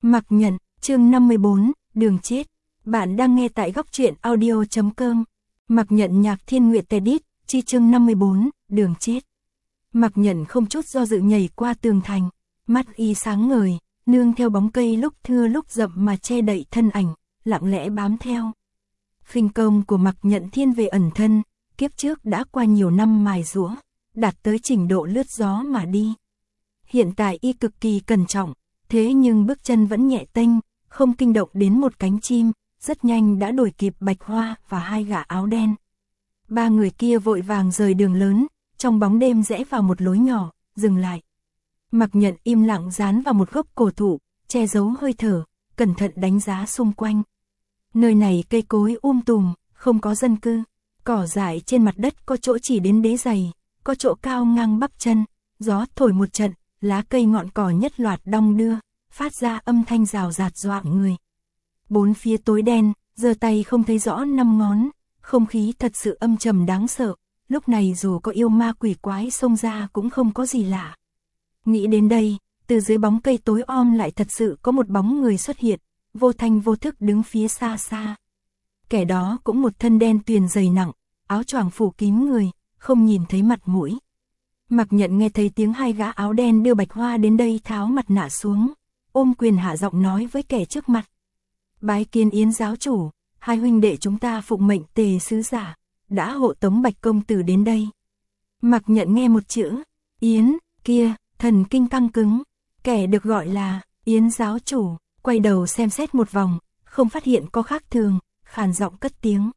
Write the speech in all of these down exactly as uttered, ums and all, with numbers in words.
Mặc Nhận, chương năm mươi bốn, Đường Chết. Bạn đang nghe tại góc truyện audio chấm com. Mặc Nhận nhạc Thiên Nguyệt Edit, chi chương năm mươi bốn, Đường Chết. Mặc Nhận không chút do dự nhảy qua tường thành, mắt y sáng ngời, nương theo bóng cây lúc thưa lúc rậm mà che đậy thân ảnh, lặng lẽ bám theo. Khinh công của Mặc Nhận thiên về ẩn thân, kiếp trước đã qua nhiều năm mài giũa, đạt tới trình độ lướt gió mà đi. Hiện tại y cực kỳ cẩn trọng, thế nhưng bước chân vẫn nhẹ tênh, không kinh động đến một cánh chim, rất nhanh đã đuổi kịp Bạch Hoa và hai gã áo đen. Ba người kia vội vàng rời đường lớn, trong bóng đêm rẽ vào một lối nhỏ, dừng lại. Mặc Nhận im lặng dán vào một gốc cổ thụ, che giấu hơi thở, cẩn thận đánh giá xung quanh. Nơi này cây cối um tùm, không có dân cư, cỏ dại trên mặt đất có chỗ chỉ đến đế giày, có chỗ cao ngang bắp chân, gió thổi một trận, lá cây ngọn cỏ nhất loạt đong đưa, phát ra âm thanh rào rạt dọa người. Bốn phía tối đen, giơ tay không thấy rõ năm ngón, không khí thật sự âm trầm đáng sợ, lúc này dù có yêu ma quỷ quái xông ra cũng không có gì lạ. Nghĩ đến đây, từ dưới bóng cây tối om lại thật sự có một bóng người xuất hiện, vô thanh vô thức đứng phía xa xa. Kẻ đó cũng một thân đen tuyền dày nặng, áo choàng phủ kín người, không nhìn thấy mặt mũi. Mặc Nhận nghe thấy tiếng hai gã áo đen đưa Bạch Hoa đến đây tháo mặt nạ xuống, ôm quyền hạ giọng nói với kẻ trước mặt. Bái kiến Yến giáo chủ, hai huynh đệ chúng ta phụng mệnh Tề sứ giả, đã hộ tống Bạch công tử đến đây. Mặc Nhận nghe một chữ, Yến, kia, thần kinh căng cứng, kẻ được gọi là Yến giáo chủ, quay đầu xem xét một vòng, không phát hiện có khác thường, khàn giọng cất tiếng.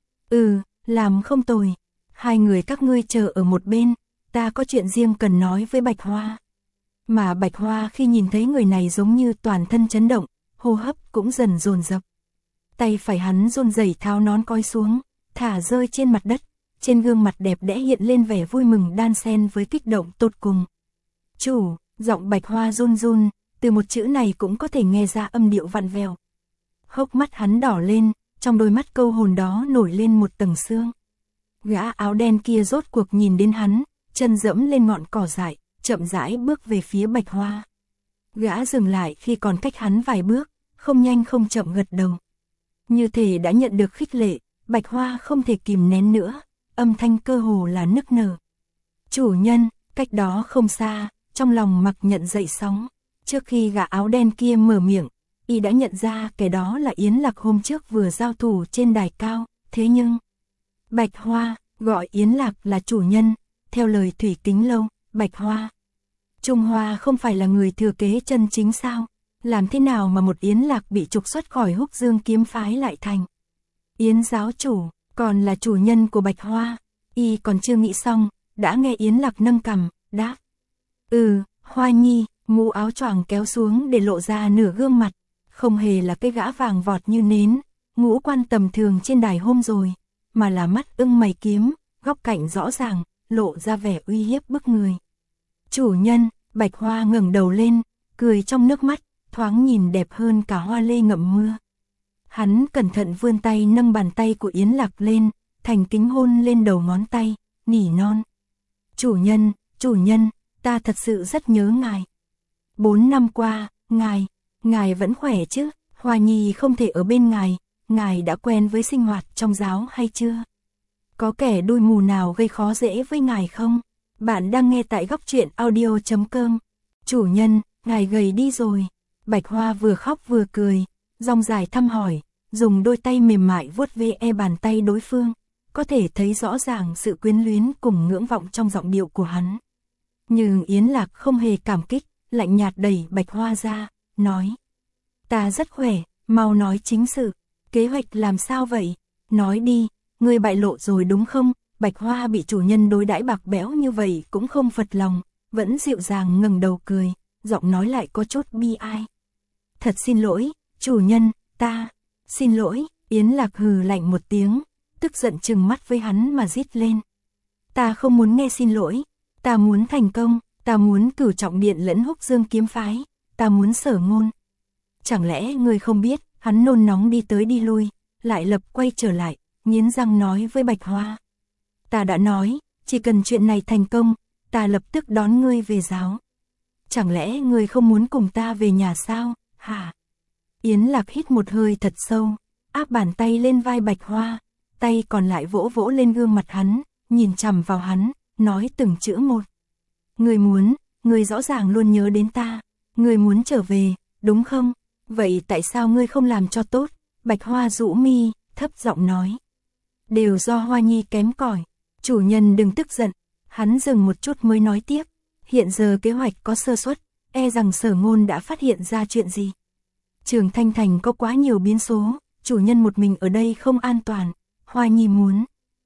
Ừ, làm không tồi, hai người các ngươi chờ ở một bên, ta có chuyện riêng cần nói với Bạch Hoa. Mà Bạch Hoa khi nhìn thấy người này giống như toàn thân chấn động, hô hấp cũng dần dồn dập. Tay phải hắn run rẩy tháo nón coi xuống, thả rơi trên mặt đất, trên gương mặt đẹp đẽ hiện lên vẻ vui mừng đan xen với kích động tột cùng. Chủ, giọng Bạch Hoa run run, từ một chữ này cũng có thể nghe ra âm điệu vặn vẹo. Hốc mắt hắn đỏ lên, trong đôi mắt câu hồn đó nổi lên một tầng sương. Gã áo đen kia rốt cuộc nhìn đến hắn, chân dẫm lên ngọn cỏ dại, chậm rãi bước về phía Bạch Hoa. Gã dừng lại khi còn cách hắn vài bước, không nhanh không chậm gật đầu. Như thể đã nhận được khích lệ, Bạch Hoa không thể kìm nén nữa, âm thanh cơ hồ là nức nở. Chủ nhân, cách đó không xa, trong lòng Mặc Nhận dậy sóng. Trước khi gã áo đen kia mở miệng, y đã nhận ra kẻ đó là Yến Lạc hôm trước vừa giao thủ trên đài cao, thế nhưng Bạch Hoa gọi Yến Lạc là chủ nhân, theo lời Thủy Kính Lâu, Bạch Hoa. Trung Hoa không phải là người thừa kế chân chính sao? Làm thế nào mà một Yến Lạc bị trục xuất khỏi Húc Dương kiếm phái lại thành Yến giáo chủ, còn là chủ nhân của Bạch Hoa? Y còn chưa nghĩ xong, đã nghe Yến Lạc nâng cằm, đáp. Ừ, Hoa nhi, mũ áo choàng kéo xuống để lộ ra nửa gương mặt, không hề là cái gã vàng vọt như nến, ngũ quan tầm thường trên đài hôm rồi, mà là mắt ưng mày kiếm, góc cạnh rõ ràng, lộ ra vẻ uy hiếp bức người. Chủ nhân, Bạch Hoa ngẩng đầu lên, cười trong nước mắt, thoáng nhìn đẹp hơn cả hoa lê ngậm mưa. Hắn cẩn thận vươn tay nâng bàn tay của Yến Lạc lên, thành kính hôn lên đầu ngón tay, nỉ non. Chủ nhân, chủ nhân, ta thật sự rất nhớ ngài. Bốn năm qua, ngài, ngài vẫn khỏe chứ? Hoa nhi không thể ở bên ngài, ngài đã quen với sinh hoạt trong giáo hay chưa? Có kẻ đuôi mù nào gây khó dễ với ngài không? Bạn đang nghe tại góc truyện audio chấm com. Chủ nhân, ngài gầy đi rồi. Bạch Hoa vừa khóc vừa cười, dòng dài thăm hỏi, dùng đôi tay mềm mại vuốt ve e bàn tay đối phương, có thể thấy rõ ràng sự quyến luyến cùng ngưỡng vọng trong giọng điệu của hắn. Nhưng Yến Lạc không hề cảm kích, lạnh nhạt đẩy Bạch Hoa ra, nói. Ta rất khỏe, mau nói chính sự, kế hoạch làm sao vậy? Nói đi, ngươi bại lộ rồi đúng không? Bạch Hoa bị chủ nhân đối đãi bạc bẽo như vậy cũng không phật lòng, vẫn dịu dàng ngẩng đầu cười, giọng nói lại có chút bi ai. Thật xin lỗi, chủ nhân, ta, xin lỗi, Yến Lạc hừ lạnh một tiếng, tức giận trừng mắt với hắn mà rít lên. Ta không muốn nghe xin lỗi, ta muốn thành công, ta muốn Cửu Trọng Điện lẫn Húc Dương kiếm phái, ta muốn Sở Ngôn. Chẳng lẽ ngươi không biết, hắn nôn nóng đi tới đi lui, lại lập quay trở lại, nghiến răng nói với Bạch Hoa. Ta đã nói, chỉ cần chuyện này thành công, ta lập tức đón ngươi về giáo. Chẳng lẽ ngươi không muốn cùng ta về nhà sao? Hả? Yến Lạc hít một hơi thật sâu, áp bàn tay lên vai Bạch Hoa, tay còn lại vỗ vỗ lên gương mặt hắn, nhìn chằm vào hắn, nói từng chữ một. Ngươi muốn, ngươi rõ ràng luôn nhớ đến ta, ngươi muốn trở về, đúng không? Vậy tại sao ngươi không làm cho tốt? Bạch Hoa rũ mi, thấp giọng nói. Đều do Hoa Nhi kém cỏi. Chủ nhân đừng tức giận. Hắn dừng một chút mới nói tiếp. Hiện giờ kế hoạch có sơ suất, e rằng Sở Ngôn đã phát hiện ra chuyện gì. Trường Thanh Thành có quá nhiều biến số, chủ nhân một mình ở đây không an toàn. Hoa Nhi muốn.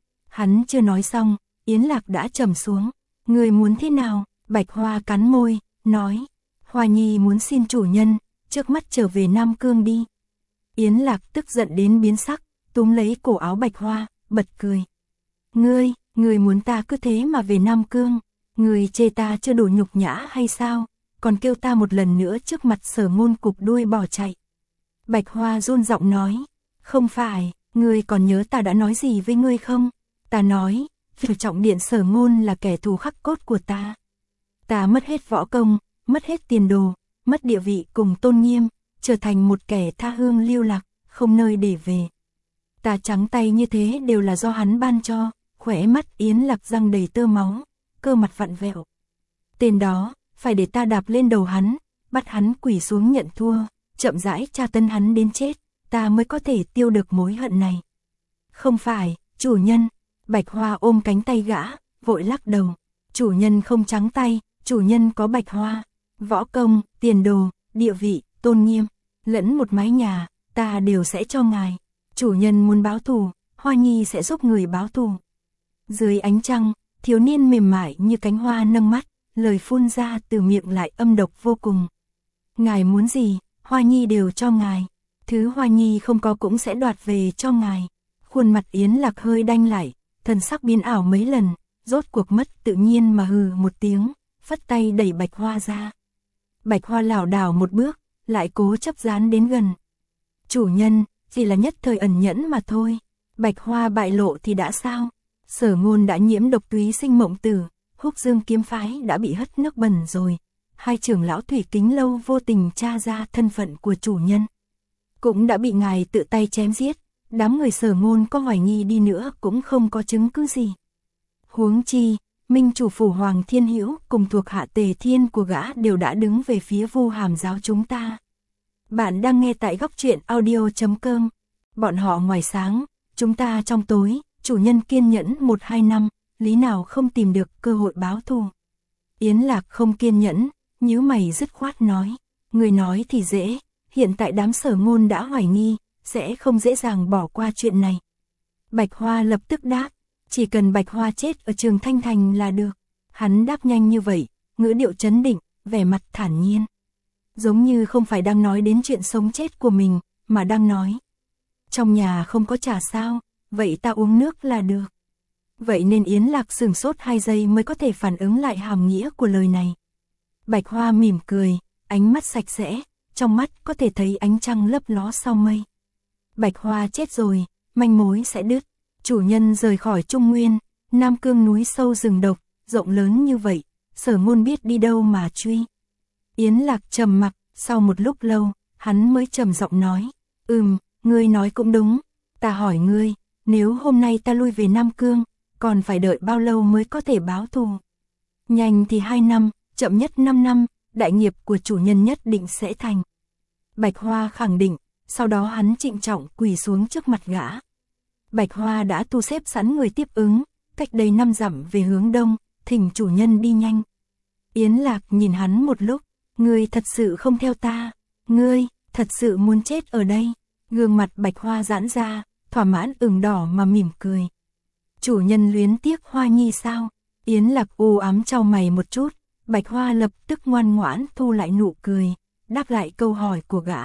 Hắn chưa nói xong, Yến Lạc đã trầm xuống. Người muốn thế nào? Bạch Hoa cắn môi, nói. Hoa Nhi muốn xin chủ nhân, trước mắt trở về Nam Cương đi. Yến Lạc tức giận đến biến sắc, túm lấy cổ áo Bạch Hoa, bật cười. Ngươi, ngươi muốn ta cứ thế mà về Nam Cương, ngươi chê ta chưa đủ nhục nhã hay sao, còn kêu ta một lần nữa trước mặt Sở Ngôn cụp đuôi bỏ chạy. Bạch Hoa run giọng nói, không phải, ngươi còn nhớ ta đã nói gì với ngươi không? Ta nói, Phủ Trọng Điện Sở Ngôn là kẻ thù khắc cốt của ta. Ta mất hết võ công, mất hết tiền đồ, mất địa vị cùng tôn nghiêm, trở thành một kẻ tha hương lưu lạc, không nơi để về. Ta trắng tay như thế đều là do hắn ban cho. Khóe mắt Yến Lạc răng đầy tơ máu, cơ mặt vặn vẹo. Tên đó, phải để ta đạp lên đầu hắn, bắt hắn quỳ xuống nhận thua, chậm rãi tra tấn hắn đến chết, ta mới có thể tiêu được mối hận này. Không phải, chủ nhân. Bạch Hoa ôm cánh tay gã, vội lắc đầu. Chủ nhân không trắng tay, chủ nhân có Bạch Hoa. Võ công, tiền đồ, địa vị, tôn nghiêm, lẫn một mái nhà, ta đều sẽ cho ngài. Chủ nhân muốn báo thù, Hoa Nhi sẽ giúp người báo thù. Dưới ánh trăng, thiếu niên mềm mại như cánh hoa nâng mắt, lời phun ra từ miệng lại âm độc vô cùng. Ngài muốn gì, Hoa Nhi đều cho ngài. Thứ Hoa Nhi không có cũng sẽ đoạt về cho ngài. Khuôn mặt Yến Lạc hơi đanh lại, thần sắc biến ảo mấy lần, rốt cuộc mất tự nhiên mà hừ một tiếng, phất tay đẩy Bạch Hoa ra. Bạch Hoa lảo đảo một bước, lại cố chấp dán đến gần. Chủ nhân, chỉ là nhất thời ẩn nhẫn mà thôi. Bạch Hoa bại lộ thì đã sao? Sở Ngôn đã nhiễm độc túy sinh mộng tử, Húc Dương kiếm phái đã bị hất nước bẩn rồi. Hai trưởng lão Thủy Kính Lâu vô tình tra ra thân phận của chủ nhân, cũng đã bị ngài tự tay chém giết. Đám người Sở Ngôn có hoài nghi đi nữa cũng không có chứng cứ gì. Huống chi, Minh chủ phủ Hoàng Thiên Hữu cùng thuộc hạ Tề Thiên của gã đều đã đứng về phía Vu Hàm giáo chúng ta. Bạn đang nghe tại góc truyện audio chấm com. Bọn họ ngoài sáng, chúng ta trong tối, chủ nhân kiên nhẫn một hai năm, lý nào không tìm được cơ hội báo thù. Yến Lạc không kiên nhẫn, nhíu mày dứt khoát nói. Người nói thì dễ, hiện tại đám Sở Ngôn đã hoài nghi, sẽ không dễ dàng bỏ qua chuyện này. Bạch Hoa lập tức đáp, chỉ cần Bạch Hoa chết ở Trường Thanh Thành là được. Hắn đáp nhanh như vậy, ngữ điệu trấn định, vẻ mặt thản nhiên. Giống như không phải đang nói đến chuyện sống chết của mình, mà đang nói. Trong nhà không có trà sao, vậy ta uống nước là được. Vậy nên Yến Lạc sửng sốt hai giây mới có thể phản ứng lại hàm nghĩa của lời này. Bạch Hoa mỉm cười, ánh mắt sạch sẽ, trong mắt có thể thấy ánh trăng lấp ló sau mây. Bạch Hoa chết rồi, manh mối sẽ đứt. Chủ nhân rời khỏi Trung Nguyên, Nam Cương núi sâu rừng độc, rộng lớn như vậy, Sở Ngôn biết đi đâu mà truy. Yến Lạc trầm mặc, sau một lúc lâu, hắn mới trầm giọng nói, ừm, ngươi nói cũng đúng, ta hỏi ngươi, nếu hôm nay ta lui về Nam Cương, còn phải đợi bao lâu mới có thể báo thù? Nhanh thì hai năm, chậm nhất năm năm, đại nghiệp của chủ nhân nhất định sẽ thành. Bạch Hoa khẳng định, sau đó hắn trịnh trọng quỳ xuống trước mặt gã. Bạch Hoa đã thu xếp sẵn người tiếp ứng, cách đây năm dặm về hướng đông, thỉnh chủ nhân đi nhanh. Yến Lạc nhìn hắn một lúc, ngươi thật sự không theo ta, ngươi thật sự muốn chết ở đây. Gương mặt Bạch Hoa giãn ra, thỏa mãn ửng đỏ mà mỉm cười. Chủ nhân luyến tiếc Hoa Nhi sao? Yến Lạc u ám chau mày một chút, Bạch Hoa lập tức ngoan ngoãn thu lại nụ cười, đáp lại câu hỏi của gã.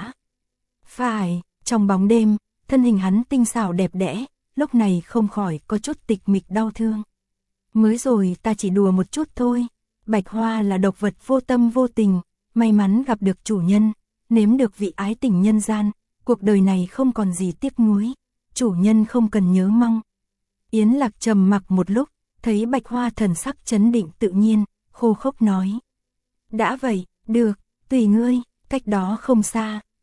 Phải, trong bóng đêm, thân hình hắn tinh xảo đẹp đẽ, lúc này không khỏi có chút tịch mịch đau thương. Mới rồi ta chỉ đùa một chút thôi. Bạch Hoa là độc vật vô tâm vô tình, may mắn gặp được chủ nhân, nếm được vị ái tình nhân gian, cuộc đời này không còn gì tiếc nuối, chủ nhân không cần nhớ mong. Yến Lạc trầm mặc một lúc, thấy Bạch Hoa thần sắc trấn định tự nhiên, khô khốc nói. Đã vậy, được, tùy ngươi. Cách đó không xa,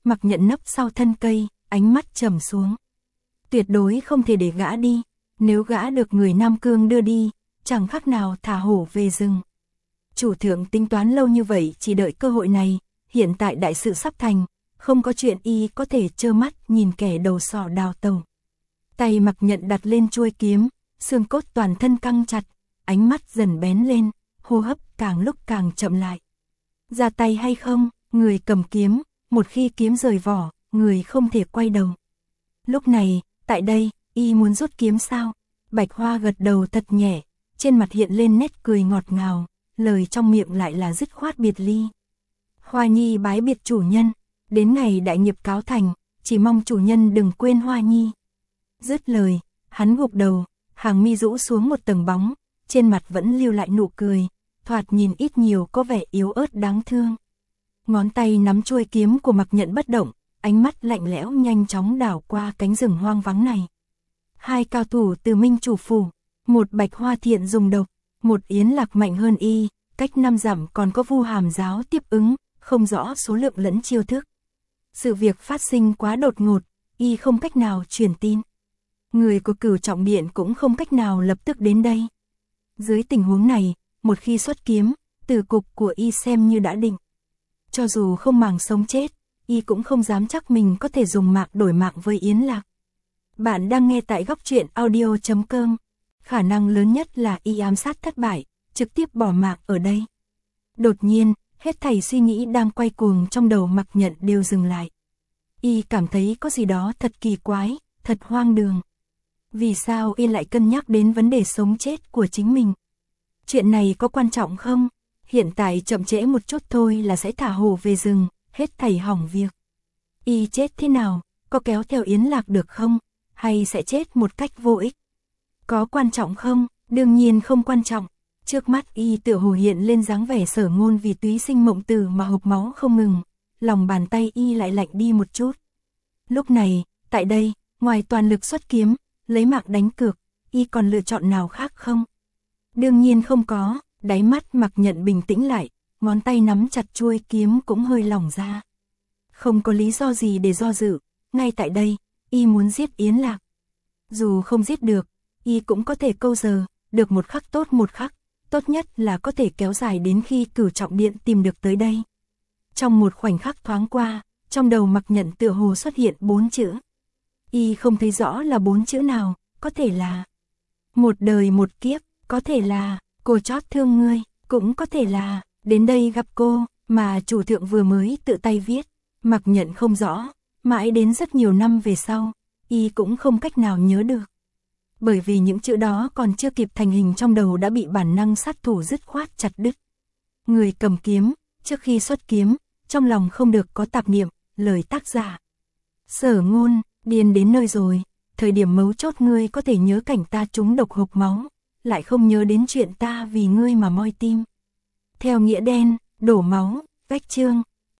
Mặc Nhận nấp sau thân cây, ánh mắt trầm xuống. Tuyệt đối không thể để gã đi, nếu gã được người Nam Cương đưa đi, chẳng khác nào thả hổ về rừng. Chủ thượng tính toán lâu như vậy chỉ đợi cơ hội này, hiện tại đại sự sắp thành, không có chuyện y có thể trơ mắt nhìn kẻ đầu sỏ đào tàu. Tay Mặc Nhận đặt lên chuôi kiếm, xương cốt toàn thân căng chặt, ánh mắt dần bén lên, hô hấp càng lúc càng chậm lại. Ra tay hay không, người cầm kiếm, một khi kiếm rời vỏ, người không thể quay đầu. Lúc này, tại đây, y muốn rút kiếm sao? Bạch Hoa gật đầu thật nhẹ, trên mặt hiện lên nét cười ngọt ngào, lời trong miệng lại là dứt khoát biệt ly. Hoa Nhi bái biệt chủ nhân, đến ngày đại nghiệp cáo thành, chỉ mong chủ nhân đừng quên Hoa Nhi. Dứt lời, hắn gục đầu, hàng mi rũ xuống một tầng bóng, trên mặt vẫn lưu lại nụ cười, thoạt nhìn ít nhiều có vẻ yếu ớt đáng thương. Ngón tay nắm chuôi kiếm của Mặc Nhận bất động, ánh mắt lạnh lẽo nhanh chóng đảo qua cánh rừng hoang vắng này. Hai cao thủ từ Minh Chủ phủ, một Bạch Hoa Thiện dùng độc, một Yến Lạc mạnh hơn y, cách năm dặm còn có Vu Hàm giáo tiếp ứng, không rõ số lượng lẫn chiêu thức. Sự việc phát sinh quá đột ngột, y không cách nào truyền tin. Người của Cửu Trọng Điện cũng không cách nào lập tức đến đây. Dưới tình huống này, một khi xuất kiếm, tử cục của y xem như đã định. Cho dù không màng sống chết, y cũng không dám chắc mình có thể dùng mạng đổi mạng với Yến Lạc. Bạn đang nghe tại góc truyện audio chấm com. Khả năng lớn nhất là y ám sát thất bại, trực tiếp bỏ mạng ở đây. Đột nhiên, hết thảy suy nghĩ đang quay cuồng trong đầu Mặc Nhận đều dừng lại. Y cảm thấy có gì đó thật kỳ quái, thật hoang đường. Vì sao y lại cân nhắc đến vấn đề sống chết của chính mình? Chuyện này có quan trọng không? Hiện tại chậm trễ một chút thôi là sẽ thả hổ về rừng, hết thảy hỏng việc. Y chết thế nào, có kéo theo Yến Lạc được không? Hay sẽ chết một cách vô ích? Có quan trọng không? Đương nhiên không quan trọng. Trước mắt y tựa hồ hiện lên dáng vẻ Sở Ngôn vì túy sinh mộng tử mà hộc máu không ngừng, lòng bàn tay y lại lạnh đi một chút. Lúc này, tại đây, ngoài toàn lực xuất kiếm, lấy mạng đánh cược, y còn lựa chọn nào khác không? Đương nhiên không có, đáy mắt Mặc Nhận bình tĩnh lại, ngón tay nắm chặt chuôi kiếm cũng hơi lỏng ra. Không có lý do gì để do dự, ngay tại đây, y muốn giết Yến Lạc. Dù không giết được, y cũng có thể câu giờ, được một khắc tốt một khắc, tốt nhất là có thể kéo dài đến khi Cửu Trọng Điện tìm được tới đây. Trong một khoảnh khắc thoáng qua, trong đầu Mặc Nhận tựa hồ xuất hiện bốn chữ. Y không thấy rõ là bốn chữ nào, có thể là một đời một kiếp, có thể là cô chót thương ngươi, cũng có thể là đến đây gặp cô, mà chủ thượng vừa mới tự tay viết. Mặc Nhận không rõ, mãi đến rất nhiều năm về sau, y cũng không cách nào nhớ được. Bởi vì những chữ đó còn chưa kịp thành hình trong đầu đã bị bản năng sát thủ dứt khoát chặt đứt. Người cầm kiếm, trước khi xuất kiếm, trong lòng không được có tạp niệm, lời tác giả. Sở Ngôn, điên đến nơi rồi, thời điểm mấu chốt ngươi có thể nhớ cảnh ta trúng độc hộc máu, lại không nhớ đến chuyện ta vì ngươi mà moi tim. Theo nghĩa đen, đổ máu, vách chương,